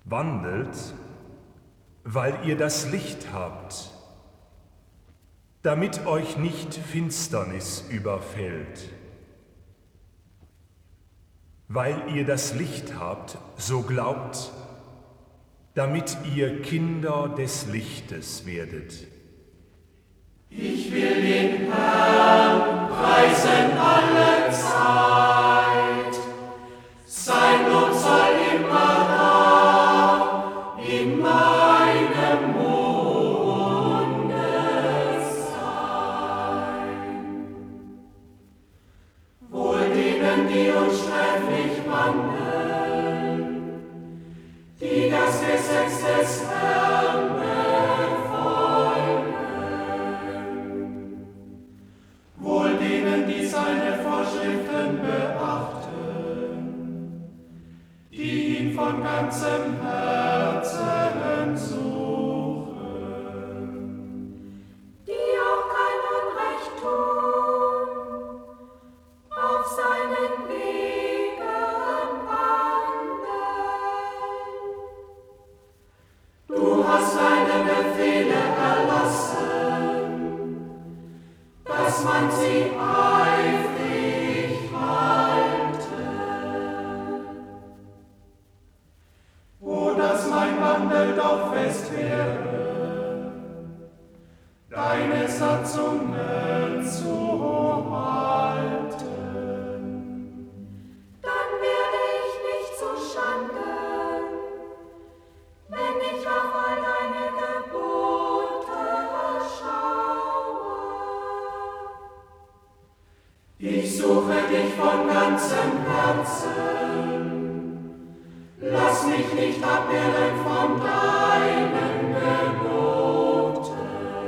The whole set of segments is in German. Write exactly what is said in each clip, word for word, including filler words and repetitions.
Wandelt, weil ihr das Licht habt, damit euch nicht Finsternis überfällt. Weil ihr das Licht habt, so glaubt, damit ihr Kinder des Lichtes werdet. Ich will den Herrn preisen alle Zeit. Sein Lob soll immer da, in meinem Munde sein. Wohl denen, die unsträflich wandeln, die das Gesetz des Herrn befolgen. Wohl denen, die seine Vorschriften beachten, die ihn von ganzem Herzen suchen. Die auch kein Unrecht tun, auf seinen Wegen wandeln. Du hast deine Befehle erlassen, dass man sie eifrig halte. O, dass mein Wandel doch fest wäre, deine Satzungen zu halten. Dann werde ich nicht zuschanden, wenn ich auf all deine Gebote schaue. Ich suche dich von ganzem Herzen, lass mich nicht abirren von deinen Geboten.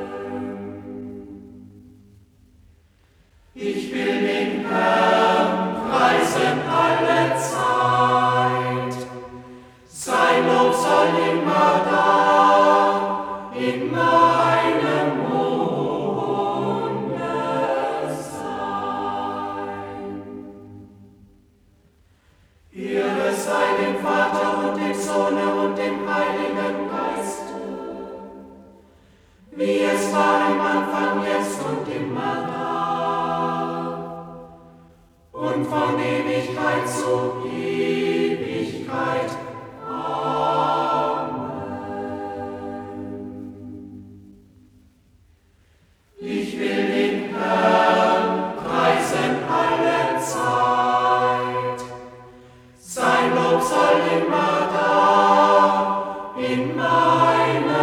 Ich will den Herrn preisen alle Zeit, sein Lob soll immer da, in meinem Munde sein. Ehre sei dem Vater und dem Sohne und dem Heiligen Geiste, wie es war im Anfang, jetzt und immer da und von Ewigkeit zu Ewigkeit. Ich will den Herrn preisen alle Zeit. Sein Lob soll immer da, in meinem